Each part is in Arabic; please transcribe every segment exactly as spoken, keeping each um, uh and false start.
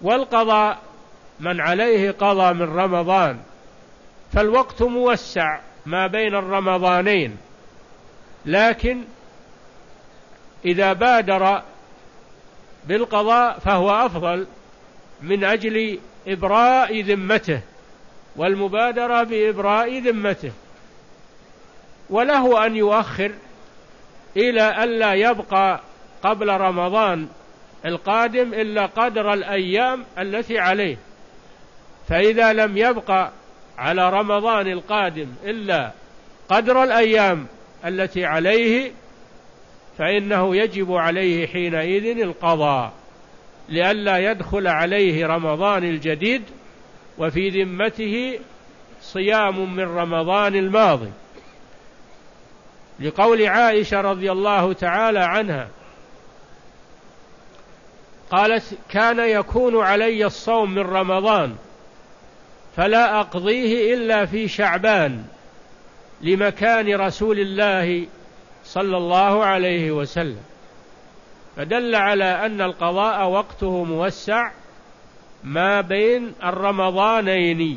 والقضاء من عليه قضى من رمضان، فالوقت موسع ما بين الرمضانين، لكن إذا بادر بالقضاء فهو أفضل من أجل إبراء ذمته والمبادرة بإبراء ذمته. وله أن يؤخر إلى أن لا يبقى قبل رمضان القادم إلا قدر الأيام التي عليه، فإذا لم يبقى على رمضان القادم إلا قدر الأيام التي عليه فإنه يجب عليه حينئذ القضاء، لئلا يدخل عليه رمضان الجديد وفي ذمته صيام من رمضان الماضي، لقول عائشة رضي الله تعالى عنها قالت: كان يكون علي الصوم من رمضان فلا أقضيه إلا في شعبان لمكان رسول الله صلى الله عليه وسلم، فدل على أن القضاء وقته موسع ما بين الرمضانين،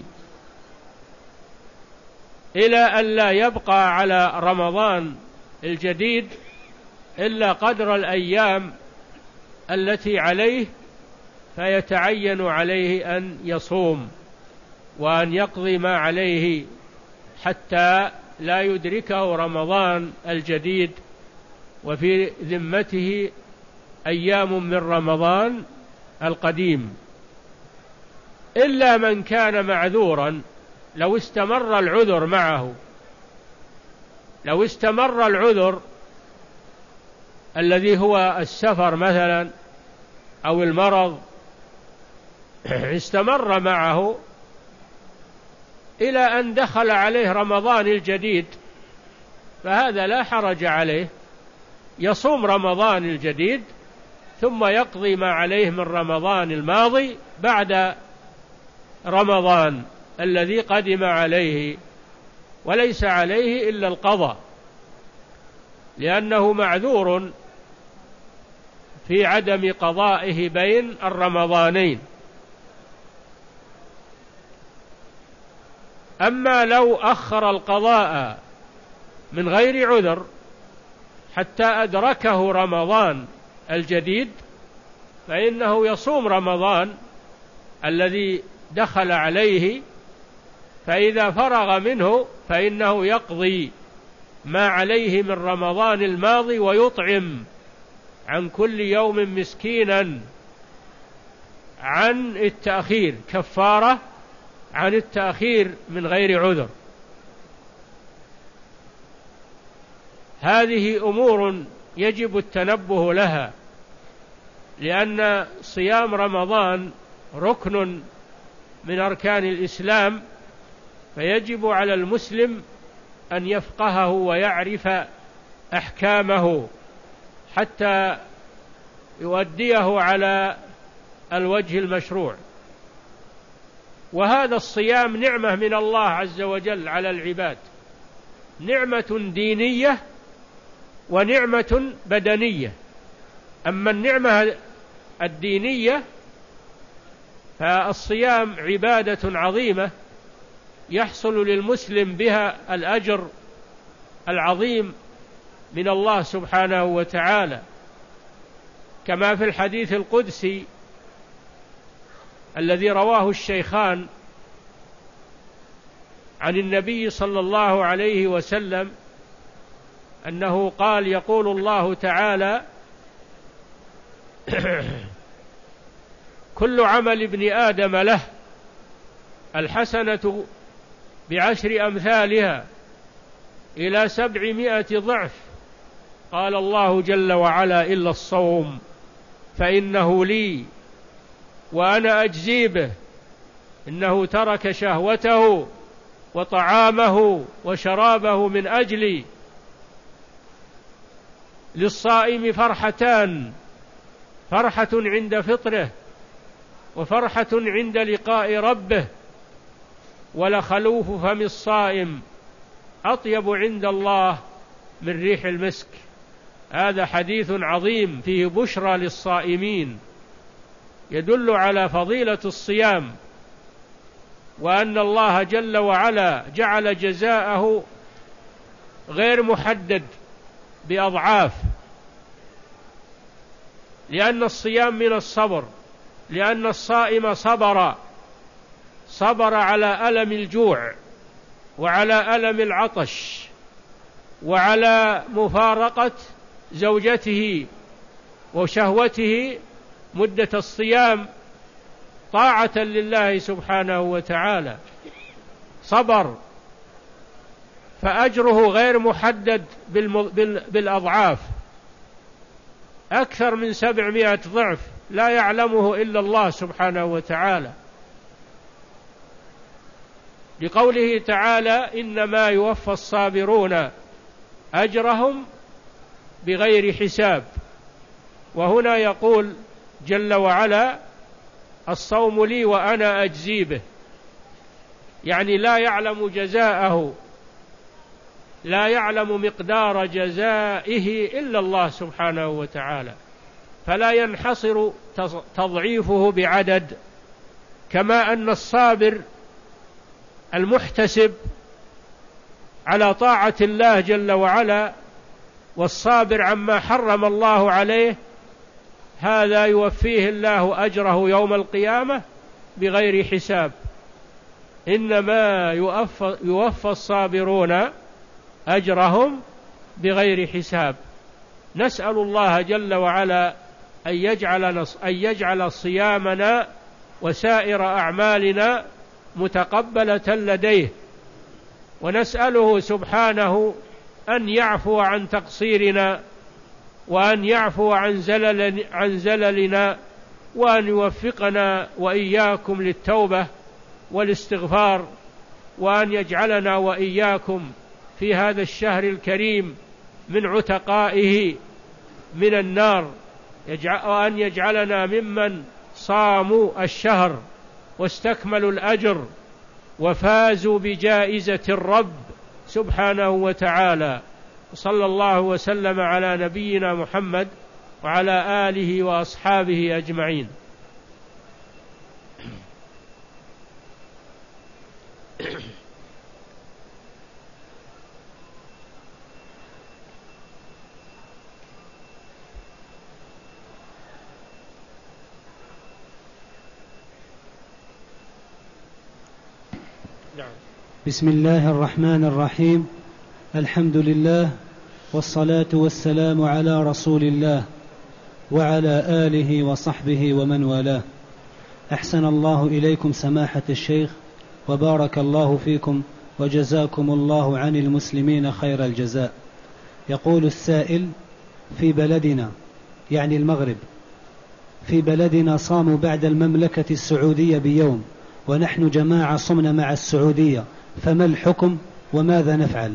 إلى أن لا يبقى على رمضان الجديد إلا قدر الأيام التي عليه، فيتعين عليه أن يصوم وأن يقضي ما عليه حتى لا يدركه رمضان الجديد وفي ذمته أيام من رمضان القديم، إلا من كان معذورا. لو استمر العذر معه لو استمر العذر الذي هو السفر مثلا أو المرض استمر معه إلى أن دخل عليه رمضان الجديد، فهذا لا حرج عليه، يصوم رمضان الجديد ثم يقضي ما عليه من رمضان الماضي بعد رمضان الذي قدم عليه، وليس عليه إلا القضاء، لأنه معذور في عدم قضائه بين الرمضانين. أما لو أخر القضاء من غير عذر حتى أدركه رمضان الجديد فإنه يصوم رمضان الذي دخل عليه، فإذا فرغ منه فإنه يقضي ما عليه من رمضان الماضي ويطعم عن كل يوم مسكينا عن التأخير، كفارة عن التأخير من غير عذر. هذه أمور يجب التنبه لها، لأن صيام رمضان ركن من أركان الإسلام، فيجب على المسلم أن يفقهه ويعرف أحكامه حتى يؤديه على الوجه المشروع. وهذا الصيام نعمة من الله عز وجل على العباد، نعمة دينية ونعمة بدنية. أما النعمة الدينية فالصيام عبادة عظيمة يحصل للمسلم بها الأجر العظيم من الله سبحانه وتعالى، كما في الحديث القدسي الذي رواه الشيخان عن النبي صلى الله عليه وسلم أنه قال: يقول الله تعالى: كل عمل ابن آدم له، الحسنة بعشر أمثالها إلى سبعمائة ضعف. قال الله جل وعلا: إلا الصوم فإنه لي وأنا أجزي به، إنه ترك شهوته وطعامه وشرابه من أجلي. للصائم فرحتان: فرحة عند فطره وفرحة عند لقاء ربه، ولخلوف فم الصائم أطيب عند الله من ريح المسك. هذا حديث عظيم فيه بشرى للصائمين، يدل على فضيلة الصيام، وأن الله جل وعلا جعل جزاءه غير محدد بأضعاف، لأن الصيام من الصبر، لأن الصائم صبر صبر على ألم الجوع وعلى ألم العطش وعلى مفارقة زوجته وشهوته مدة الصيام طاعة لله سبحانه وتعالى، صبر، فأجره غير محدد بالأضعاف، أكثر من سبعمائة ضعف لا يعلمه إلا الله سبحانه وتعالى، لقوله تعالى: إنما يوفى الصابرون أجرهم بغير حساب. وهنا يقول جل وعلا: الصوم لي وأنا أجزي به، يعني لا يعلم جزاءه، لا يعلم مقدار جزائه إلا الله سبحانه وتعالى، فلا ينحصر تضعيفه بعدد، كما أن الصابر المحتسب على طاعة الله جل وعلا والصابر عما حرم الله عليه، هذا يوفيه الله أجره يوم القيامة بغير حساب. إنما يوفى, يوفى الصابرون أجرهم بغير حساب. نسأل الله جل وعلا أن يجعل, أن يجعل صيامنا وسائر أعمالنا متقبلة لديه، ونسأله سبحانه أن يعفو عن تقصيرنا، وأن يعفو عن, زلل عن زللنا، وأن يوفقنا وإياكم للتوبة والاستغفار، وأن يجعلنا وإياكم في هذا الشهر الكريم من عتقائه من النار، وأن يجعلنا ممن صاموا الشهر واستكملوا الأجر وفازوا بجائزة الرب سبحانه وتعالى. صلى الله وسلم على نبينا محمد وعلى آله وأصحابه أجمعين. بسم الله الرحمن الرحيم. الحمد لله والصلاة والسلام على رسول الله وعلى آله وصحبه ومن والاه. أحسن الله إليكم سماحة الشيخ، وبارك الله فيكم، وجزاكم الله عن المسلمين خير الجزاء. يقول السائل: في بلدنا، يعني المغرب، في بلدنا صاموا بعد المملكة السعودية بيوم، ونحن جماعة صمنا مع السعودية، فما الحكم وماذا نفعل؟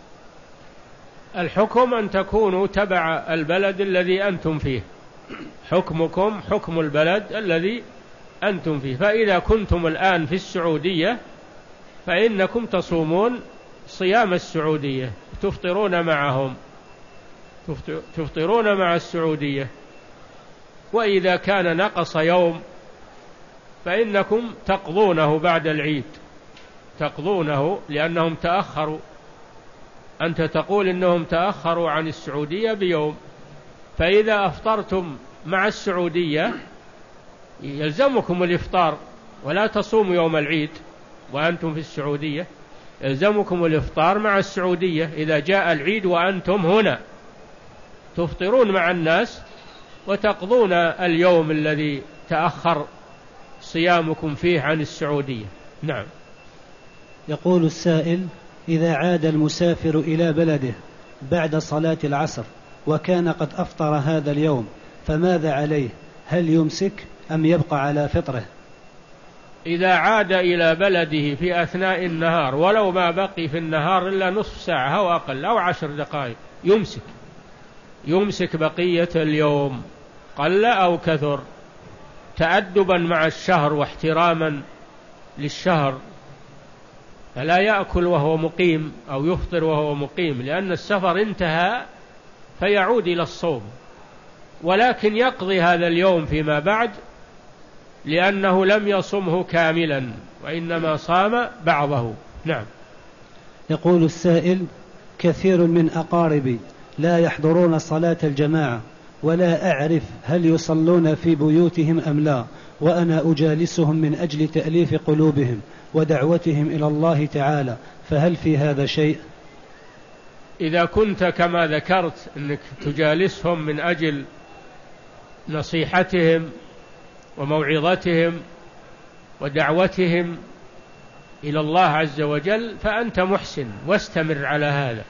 الحكم أن تكونوا تبع البلد الذي أنتم فيه، حكمكم حكم البلد الذي أنتم فيه. فإذا كنتم الآن في السعودية فإنكم تصومون صيام السعودية، تفطرون معهم، تفطرون مع السعودية. وإذا كان نقص يوم فإنكم تقضونه بعد العيد، تقضونه لأنهم تأخروا. أنت تقول إنهم تأخروا عن السعودية بيوم، فإذا أفطرتم مع السعودية يلزمكم الإفطار، ولا تصوموا يوم العيد وأنتم في السعودية، يلزمكم الإفطار مع السعودية. إذا جاء العيد وأنتم هنا تفطرون مع الناس وتقضون اليوم الذي تأخر صيامكم فيه عن السعودية. نعم. يقول السائل: إذا عاد المسافر إلى بلده بعد صلاة العصر وكان قد أفطر هذا اليوم فماذا عليه؟ هل يمسك أم يبقى على فطره؟ إذا عاد إلى بلده في أثناء النهار ولو ما بقي في النهار إلا نصف ساعة أو أقل أو عشر دقائق يمسك، يمسك بقية اليوم قل أو كثر، تأدبا مع الشهر واحتراما للشهر، فلا يأكل وهو مقيم أو يفطر وهو مقيم، لأن السفر انتهى فيعود إلى الصوم، ولكن يقضي هذا اليوم فيما بعد لأنه لم يصمه كاملا وإنما صام بعضه. نعم. يقول السائل: كثير من أقاربي لا يحضرون صلاة الجماعة، ولا أعرف هل يصلون في بيوتهم أم لا، وأنا أجالسهم من أجل تأليف قلوبهم ودعوتهم إلى الله تعالى، فهل في هذا شيء؟ إذا كنت كما ذكرت أنك تجالسهم من أجل نصيحتهم وموعظتهم ودعوتهم إلى الله عز وجل فأنت محسن واستمر على هذا.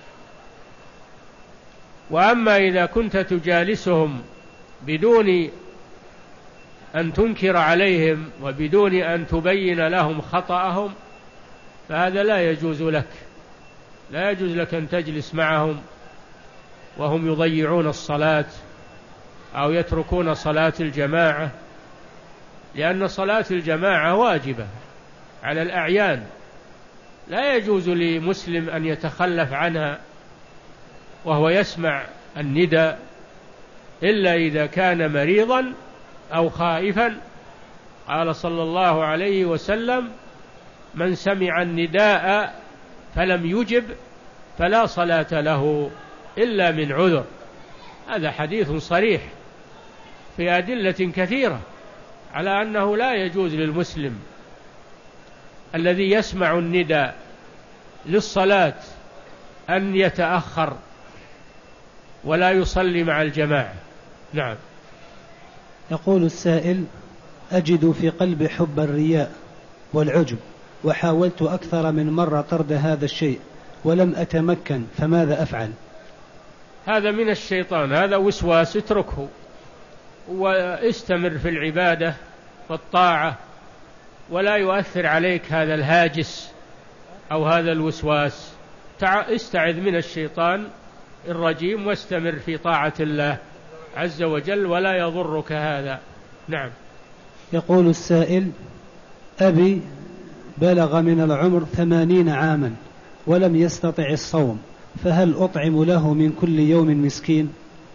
وأما إذا كنت تجالسهم بدون أن تنكر عليهم وبدون أن تبين لهم خطأهم فهذا لا يجوز لك، لا يجوز لك أن تجلس معهم وهم يضيعون الصلاة أو يتركون صلاة الجماعة، لأن صلاة الجماعة واجبة على الأعيان، لا يجوز لمسلم أن يتخلف عنها وهو يسمع النداء إلا إذا كان مريضا أو خائفا. قال صلى الله عليه وسلم: من سمع النداء فلم يجب فلا صلاة له إلا من عذر. هذا حديث صريح في أدلة كثيرة على أنه لا يجوز للمسلم الذي يسمع النداء للصلاة أن يتأخر ولا يصلي مع الجماعة. نعم. يقول السائل: أجد في قلبي حب الرياء والعجب، وحاولت أكثر من مرة طرد هذا الشيء ولم أتمكن، فماذا أفعل؟ هذا من الشيطان، هذا وسواس، اتركه واستمر في العبادة والطاعة ولا يؤثر عليك هذا الهاجس أو هذا الوسواس. استعذ من الشيطان الرجيم واستمر في طاعة الله عز وجل ولا يضرك هذا. نعم. يقول السائل: أبي بلغ من العمر ثمانين عاما ولم يستطع الصوم، فهل أطعم له من كل يوم مسكين؟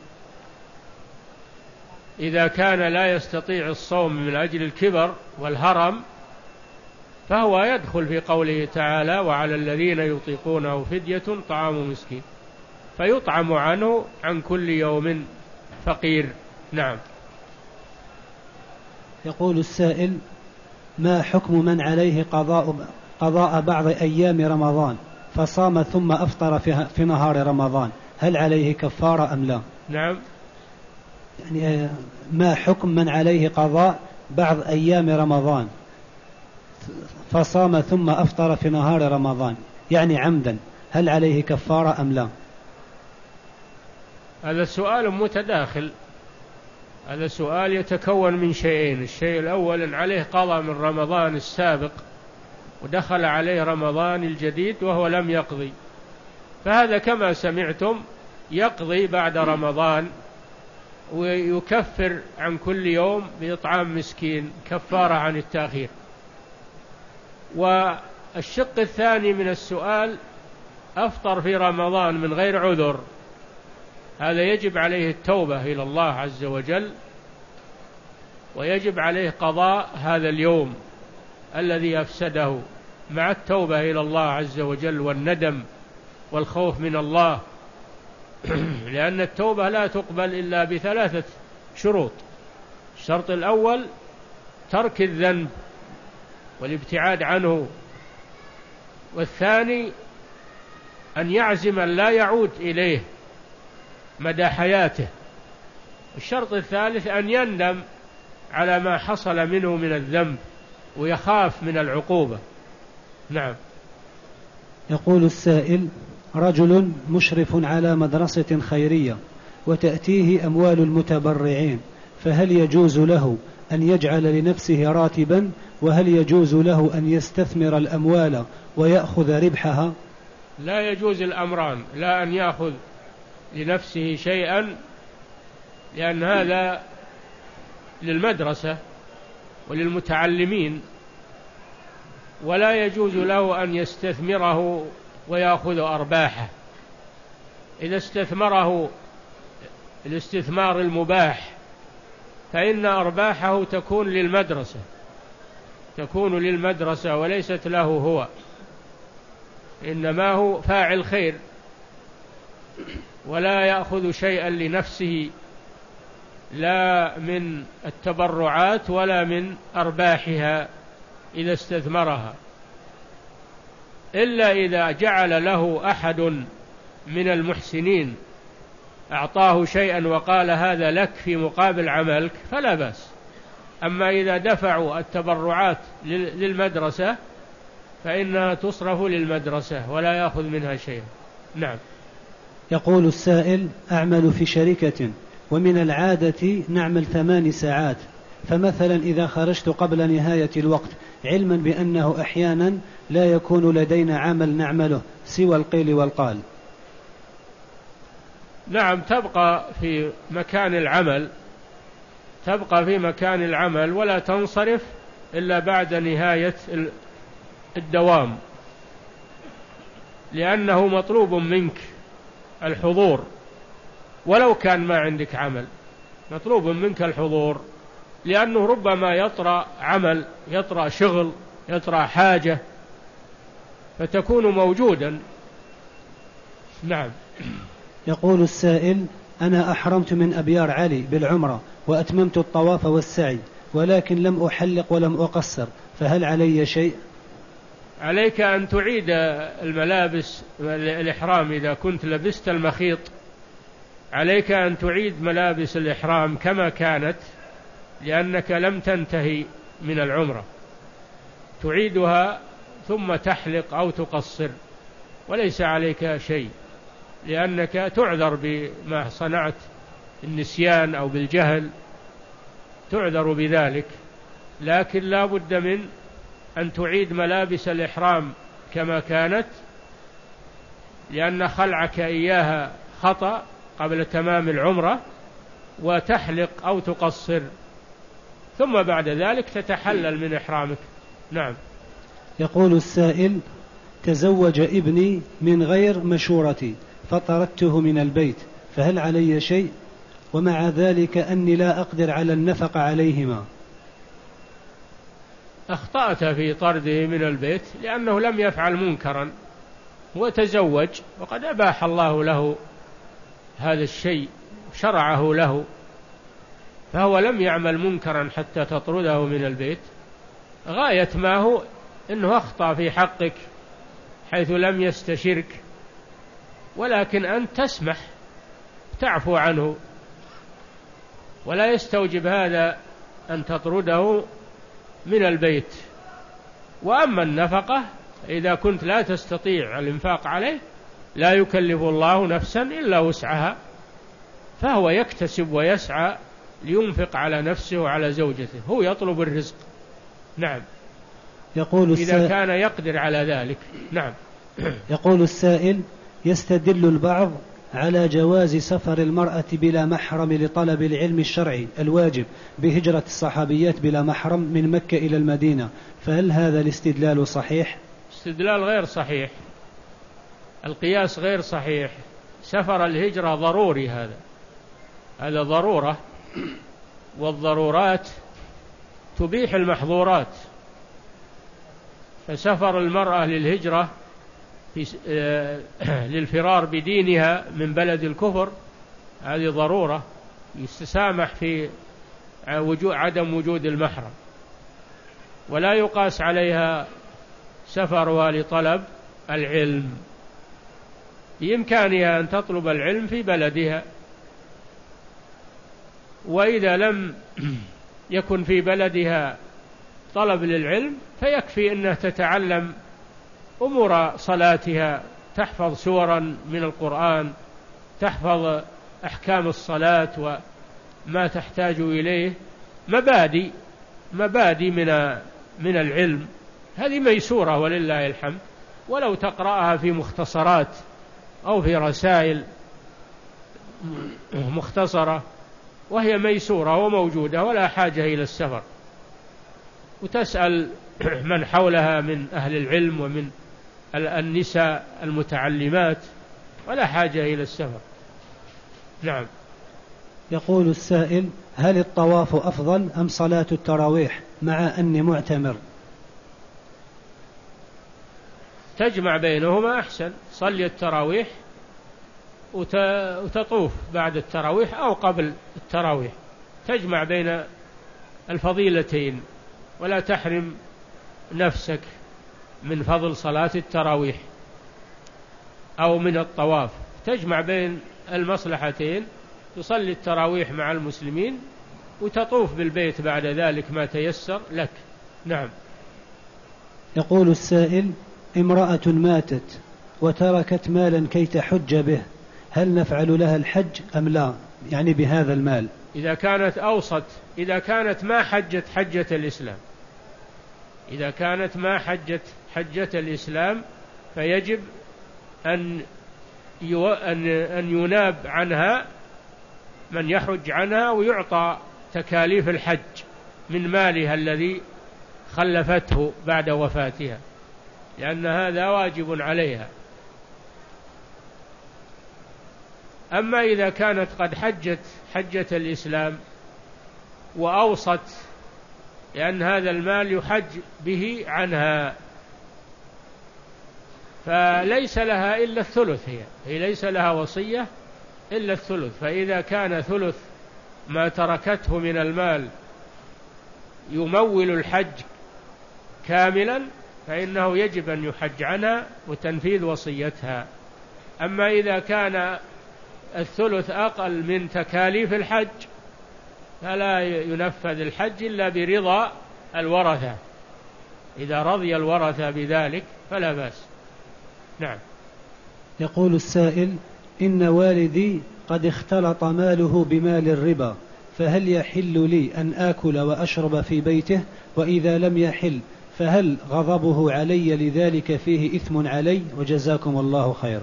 إذا كان لا يستطيع الصوم من أجل الكبر والهرم فهو يدخل في قوله تعالى: وعلى الذين يطيقونه فدية طعام مسكين، فيطعم عنه عن كل يوم فقير. نعم. يقول السائل: ما حكم من عليه قضاء, قضاء بعض أيام رمضان فصام ثم أفطر في نهار رمضان، هل عليه كفارة أم لا؟ نعم. يعني ما حكم من عليه قضاء بعض أيام رمضان فصام ثم أفطر في نهار رمضان، يعني عمدا، هل عليه كفارة أم لا؟ هذا سؤال متداخل، هذا سؤال يتكون من شيئين: الشيء الأول أن عليه قضاء من رمضان السابق ودخل عليه رمضان الجديد وهو لم يقضي، فهذا كما سمعتم يقضي بعد رمضان ويكفر عن كل يوم بإطعام مسكين كفارة عن التأخير. والشق الثاني من السؤال: أفطر في رمضان من غير عذر، هذا يجب عليه التوبة إلى الله عز وجل ويجب عليه قضاء هذا اليوم الذي أفسده مع التوبة إلى الله عز وجل والندم والخوف من الله، لأن التوبة لا تقبل إلا بثلاثة شروط: الشرط الأول ترك الذنب والابتعاد عنه، والثاني أن يعزم أن لا يعود إليه مدى حياته، الشرط الثالث أن يندم على ما حصل منه من الذنب ويخاف من العقوبة. نعم. يقول السائل: رجل مشرف على مدرسة خيرية وتأتيه أموال المتبرعين، فهل يجوز له أن يجعل لنفسه راتبا، وهل يجوز له أن يستثمر الأموال ويأخذ ربحها؟ لا يجوز الأمران، لا أن يأخذ لنفسه شيئا لأن هذا للمدرسة وللمتعلمين، ولا يجوز له أن يستثمره ويأخذ أرباحه. إذا استثمره الاستثمار المباح فإن أرباحه تكون للمدرسة تكون للمدرسة وليست له هو، إنما هو فاعل خير ولا يأخذ شيئا لنفسه لا من التبرعات ولا من أرباحها إذا استثمرها، إلا إذا جعل له أحد من المحسنين أعطاه شيئا وقال هذا لك في مقابل عملك فلا بأس. أما إذا دفعوا التبرعات للمدرسة فإنها تصرف للمدرسة ولا يأخذ منها شيئا. نعم. يقول السائل: أعمل في شركة ومن العادة نعمل ثمان ساعات، فمثلا إذا خرجت قبل نهاية الوقت علما بأنه أحيانا لا يكون لدينا عمل نعمله سوى القيل والقال. نعم، تبقى في مكان العمل تبقى في مكان العمل ولا تنصرف إلا بعد نهاية الدوام، لأنه مطلوب منك الحضور ولو كان ما عندك عمل، مطلوب منك الحضور، لأنه ربما يطرأ عمل، يطرأ شغل، يطرأ حاجة، فتكون موجودا. نعم. يقول السائل: أنا أحرمت من أبيار علي بالعمرة وأتممت الطواف والسعي، ولكن لم أحلق ولم أقصر، فهل علي شيء؟ عليك أن تعيد الملابس الإحرام إذا كنت لبست المخيط، عليك أن تعيد ملابس الإحرام كما كانت، لأنك لم تنتهي من العمرة، تعيدها ثم تحلق أو تقصر وليس عليك شيء، لأنك تعذر بما صنعت، النسيان أو بالجهل تعذر بذلك، لكن لا بد من أن تعيد ملابس الإحرام كما كانت، لأن خلعك إياها خطأ قبل تمام العمرة، وتحلق أو تقصر ثم بعد ذلك تتحلل من إحرامك. نعم. يقول السائل: تزوج ابني من غير مشورتي فطردته من البيت، فهل علي شيء؟ ومع ذلك أني لا أقدر على النفقة عليهما. أخطأت في طرده من البيت لأنه لم يفعل منكرا، وتزوج وقد أباح الله له هذا الشيء، شرعه له، فهو لم يعمل منكرا حتى تطرده من البيت. غاية ما هو أنه أخطأ في حقك حيث لم يستشرك، ولكن أنت تسمح تعفو عنه، ولا يستوجب هذا أن تطرده من البيت. وأما النفقة إذا كنت لا تستطيع الإنفاق عليه لا يكلف الله نفسا إلا وسعها، فهو يكتسب ويسعى لينفق على نفسه وعلى زوجته، هو يطلب الرزق. نعم. يقول إذا كان يقدر على ذلك. نعم. يقول السائل: يستدل البعض على جواز سفر المرأة بلا محرم لطلب العلم الشرعي الواجب بهجرة الصحابيات بلا محرم من مكة إلى المدينة، فهل هذا الاستدلال صحيح؟ استدلال غير صحيح، القياس غير صحيح. سفر الهجرة ضروري، هذا هذا ضرورة، والضرورات تبيح المحظورات، فسفر المرأة للهجرة في للفرار بدينها من بلد الكفر هذه ضرورة يستسامح في وجود عدم وجود المحرم، ولا يقاس عليها سفرها لطلب العلم، بإمكانها أن تطلب العلم في بلدها، وإذا لم يكن في بلدها طلب للعلم فيكفي أنها تتعلم أمور صلاتها، تحفظ سورا من القرآن، تحفظ أحكام الصلاة وما تحتاج إليه، مبادئ مبادئ من من العلم، هذه ميسورة ولله الحمد، ولو تقرأها في مختصرات أو في رسائل مختصرة وهي ميسورة وموجودة ولا حاجة إلى السفر، وتسأل من حولها من أهل العلم ومن النساء المتعلمات، ولا حاجة إلى السفر. نعم. يقول السائل: هل الطواف أفضل أم صلاة التراويح مع أني معتمر؟ تجمع بينهما أحسن، صلي التراويح وتطوف بعد التراويح أو قبل التراويح، تجمع بين الفضيلتين ولا تحرم نفسك من فضل صلاة التراويح أو من الطواف، تجمع بين المصلحتين، تصلي التراويح مع المسلمين وتطوف بالبيت بعد ذلك ما تيسر لك. نعم. يقول السائل: امرأة ماتت وتركت مالا كي تحج به، هل نفعل لها الحج أم لا؟ يعني بهذا المال. إذا كانت أوسط، إذا كانت ما حجت حجة الإسلام، إذا كانت ما حجت حجة الإسلام فيجب أن أن يناب عنها من يحج عنها ويعطى تكاليف الحج من مالها الذي خلفته بعد وفاتها، لأن هذا واجب عليها. أما إذا كانت قد حجت حجة الإسلام وأوصت لأن هذا المال يحج به عنها، فليس لها إلا الثلث، هي هي ليس لها وصية إلا الثلث. فإذا كان ثلث ما تركته من المال يمول الحج كاملا فإنه يجب أن يحج عنها وتنفيذ وصيتها. أما إذا كان الثلث أقل من تكاليف الحج فلا ينفذ الحج إلا برضا الورثة، إذا رضي الورثة بذلك فلا بأس. نعم. يقول السائل: إن والدي قد اختلط ماله بمال الربا، فهل يحل لي أن آكل وأشرب في بيته؟ وإذا لم يحل فهل غضبه علي لذلك فيه إثم علي؟ وجزاكم الله خيرا.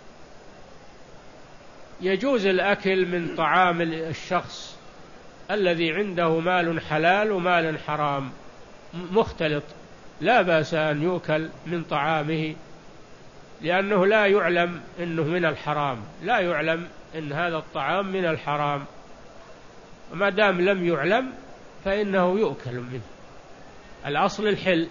يجوز الأكل من طعام الشخص الذي عنده مال حلال ومال حرام مختلط، لا بأس أن يؤكل من طعامه، لأنه لا يعلم أنه من الحرام، لا يعلم أن هذا الطعام من الحرام، وما دام لم يعلم فإنه يؤكل منه. الأصل الحل،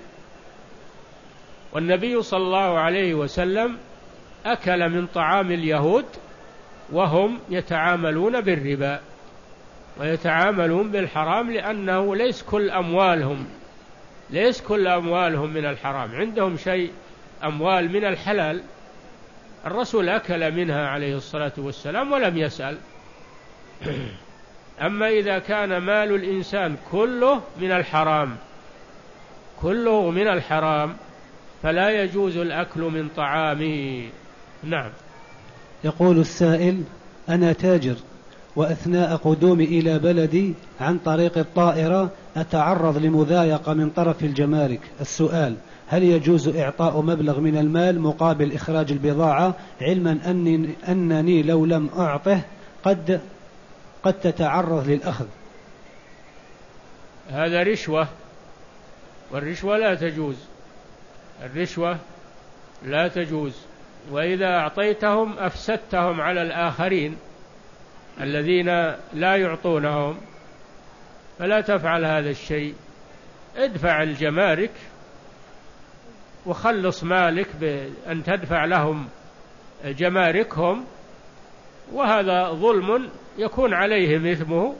والنبي صلى الله عليه وسلم أكل من طعام اليهود وهم يتعاملون بالربا ويتعاملون بالحرام، لأنه ليس كل أموالهم ليس كل أموالهم من الحرام، عندهم شيء أموال من الحلال. الرسول أكل منها عليه الصلاة والسلام ولم يسأل. أما إذا كان مال الإنسان كله من الحرام كله من الحرام فلا يجوز الأكل من طعامه. نعم. يقول السائل: أنا تاجر، وأثناء قدومي إلى بلدي عن طريق الطائرة أتعرض لمضايقة من طرف الجمارك. السؤال: هل يجوز إعطاء مبلغ من المال مقابل إخراج البضاعة، علما أني, أنني لو لم أعطه قد, قد تتعرض للأخذ؟ هذا رشوة، والرشوة لا تجوز، الرشوة لا تجوز، وإذا أعطيتهم أفسدتهم على الآخرين الذين لا يعطونهم، فلا تفعل هذا الشيء. ادفع الجمارك وخلص مالك بأن تدفع لهم جماركهم، وهذا ظلم يكون عليهم إثمه.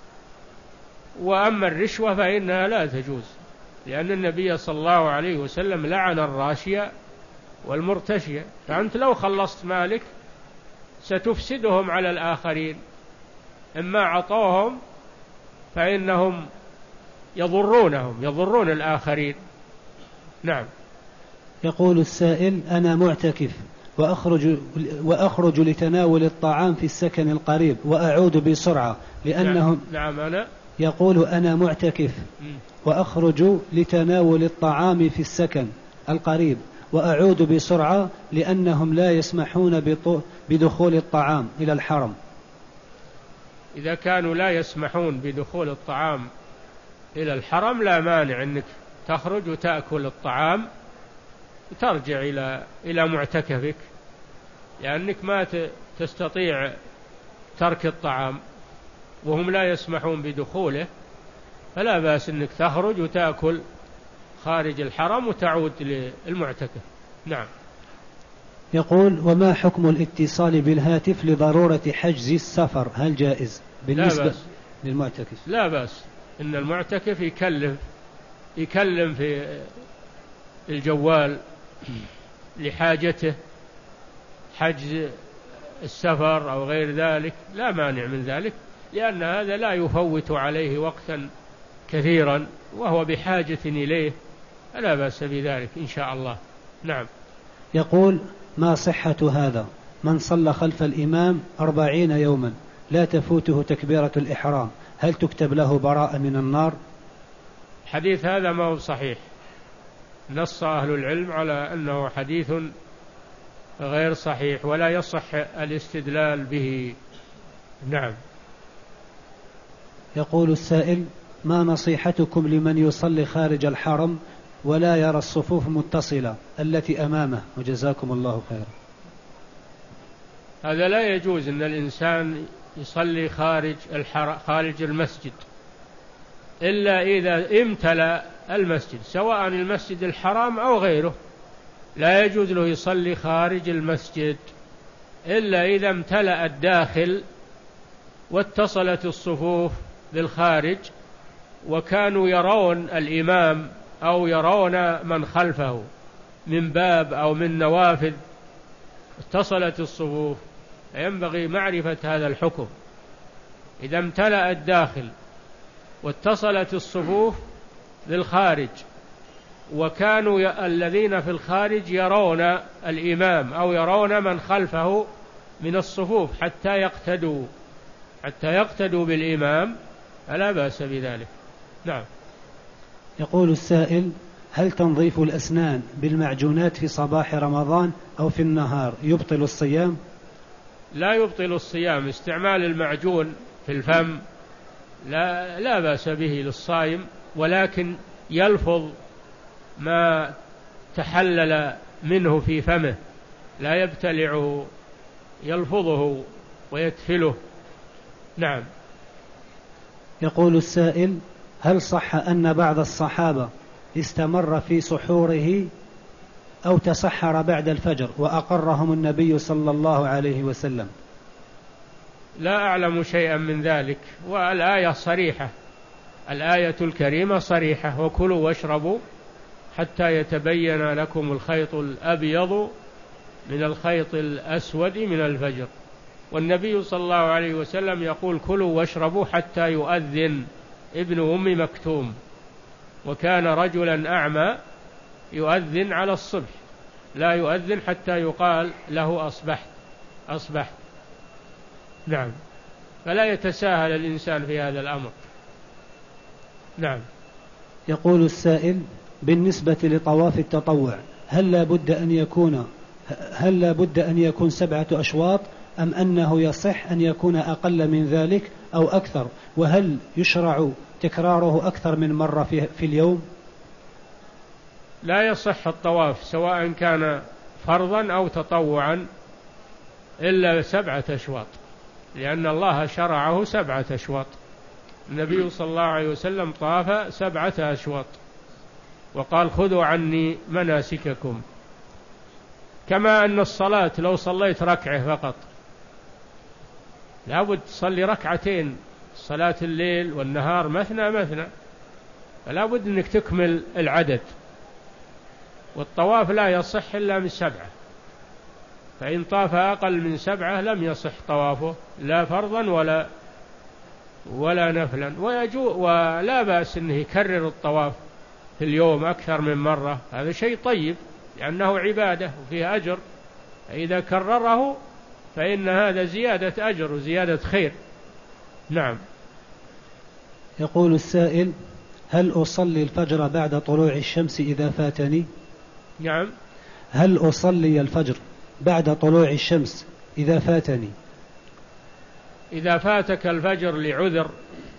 وأما الرشوة فإنها لا تجوز، لأن النبي صلى الله عليه وسلم لعن الراشية والمرتشية، فأنت لو خلصت مالك ستفسدهم على الآخرين، إما عطوهم فإنهم يضرونهم يضرون الآخرين. نعم. يقول السائل: أنا معتكف وأخرج, وأخرج لتناول الطعام في السكن القريب وأعود بسرعة لأنهم نعم, نعم أنا يقول: أنا معتكف وأخرج لتناول الطعام في السكن القريب وأعود بسرعة لأنهم لا يسمحون بدخول الطعام إلى الحرم. إذا كانوا لا يسمحون بدخول الطعام إلى الحرم لا مانع أنك تخرج وتأكل الطعام وترجع إلى إلى معتكفك، لأنك ما تستطيع ترك الطعام. وهم لا يسمحون بدخوله، فلا بأس أنك تخرج وتأكل خارج الحرم وتعود للمعتكف. نعم. يقول: وما حكم الاتصال بالهاتف لضرورة حجز السفر، هل جائز بالنسبة لا بأس. للمعتكف؟ لا بأس، إن المعتكف يكلف يكلم في الجوال لحاجته، حجز السفر أو غير ذلك لا مانع من ذلك، لأن هذا لا يفوت عليه وقتا كثيرا وهو بحاجة إليه، لا بأس بذلك إن شاء الله. نعم. يقول: ما صحة هذا؟ من صلى خلف الإمام أربعين يوما لا تفوته تكبيرة الإحرام، هل تكتب له براءة من النار؟ حديث هذا ما هو صحيح، نص أهل العلم على أنه حديث غير صحيح ولا يصح الاستدلال به. نعم. يقول السائل: ما نصيحتكم لمن يصلي خارج الحرم ولا يرى الصفوف متصلة التي أمامه، وجزاكم الله خيرا؟ هذا لا يجوز أن الإنسان يصلي خارج الحرم خارج المسجد إلا إذا امتلأ المسجد، سواء المسجد الحرام أو غيره، لا يجوز له يصلي خارج المسجد إلا إذا امتلأ الداخل واتصلت الصفوف بالخارج وكانوا يرون الإمام أو يرون من خلفه من باب أو من نوافذ، اتصلت الصفوف، ينبغي معرفة هذا الحكم. إذا امتلأ الداخل واتصلت الصفوف بالخارج وكانوا الذين في الخارج يرون الإمام أو يرون من خلفه من الصفوف حتى يقتدوا حتى يقتدوا بالإمام، فلا بأس بذلك. نعم. يقول السائل: هل تنظيف الأسنان بالمعجونات في صباح رمضان أو في النهار يبطل الصيام؟ لا يبطل الصيام، استعمال المعجون في الفم لا, لا بأس به للصائم، ولكن يلفظ ما تحلل منه في فمه، لا يبتلعه، يلفظه ويتفله. نعم. يقول السائل: هل صح أن بعض الصحابة استمر في سحوره أو تسحر بعد الفجر وأقرهم النبي صلى الله عليه وسلم؟ لا أعلم شيئا من ذلك، والآية صريحة، الآية الكريمة صريحة: وكلوا واشربوا حتى يتبين لكم الخيط الأبيض من الخيط الأسود من الفجر. والنبي صلى الله عليه وسلم يقول: كلوا واشربوا حتى يؤذن ابن أم مكتوم، وكان رجلا أعمى يؤذن على الصبح، لا يؤذن حتى يقال له أصبحت أصبحت. نعم. فلا يتساهل الإنسان في هذا الأمر. نعم. يقول السائل: بالنسبة لطواف التطوع هل لا بد أن يكون هل لا بد أن يكون سبعة أشواط أم أنه يصح أن يكون أقل من ذلك أو أكثر؟ وهل يشرع تكراره أكثر من مرة في, في اليوم؟ لا يصح الطواف سواء كان فرضا أو تطوعا إلا سبعة أشواط، لأن الله شرعه سبعة أشواط. النبي صلى الله عليه وسلم طاف سبعة أشواط وقال: خذوا عني مناسككم. كما أن الصلاة لو صليت ركعة فقط لابد تصلي ركعتين، صلاة الليل والنهار مثنى مثنى، فلا بد أنك تكمل العدد. والطواف لا يصح إلا من سبعة، فإن طاف أقل من سبعة لم يصح طوافه لا فرضا ولا ولا نفلا. ويجو ولا بأس أنه يكرر الطواف في اليوم أكثر من مرة، هذا شيء طيب لأنه عبادة وفيه أجر، فإذا كرره فإن هذا زيادة أجر وزيادة خير. نعم. يقول السائل: هل أصلي الفجر بعد طلوع الشمس إذا فاتني؟ نعم. هل أصلي الفجر بعد طلوع الشمس إذا فاتني؟ إذا فاتك الفجر لعذر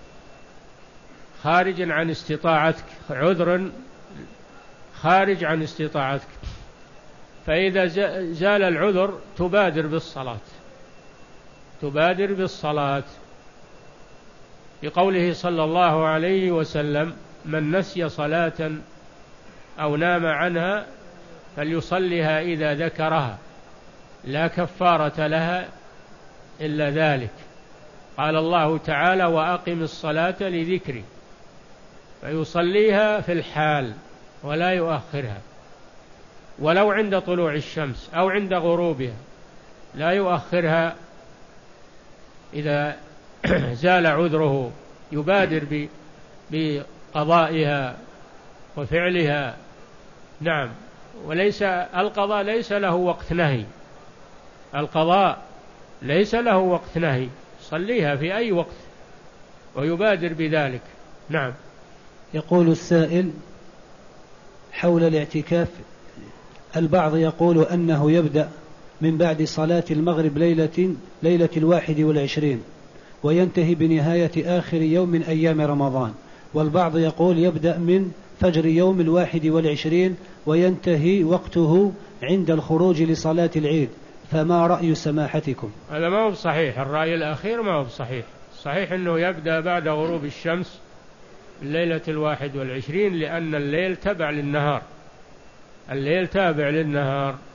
خارج عن استطاعتك، عذر خارج عن استطاعتك، فإذا زال العذر تبادر بالصلاة تبادر بالصلاة بقوله صلى الله عليه وسلم: من نسي صلاة أو نام عنها فليصلها إذا ذكرها لا كفارة لها إلا ذلك. قال الله تعالى: وأقم الصلاة لذكري، فيصليها في الحال ولا يؤخرها، ولو عند طلوع الشمس أو عند غروبها، لا يؤخرها. إذا زال عذره يبادر بقضائها وفعلها. نعم. وليس القضاء ليس له وقت نهي، القضاء ليس له وقت نهي، صليها في أي وقت ويبادر بذلك. نعم. يقول السائل حول الاعتكاف: البعض يقول أنه يبدأ من بعد صلاة المغرب ليلة, ليلة الواحد والعشرين وينتهي بنهاية آخر يوم من أيام رمضان، والبعض يقول يبدأ من فجر يوم الواحد والعشرين وينتهي وقته عند الخروج لصلاة العيد، فما رأي سماحتكم؟ هذا ما هو صحيح، الرأي الأخير ما هو صحيح. صحيح أنه يبدأ بعد غروب الشمس الليلة الواحد والعشرين، لأن الليل تبع للنهار، الليل تابع للنهار.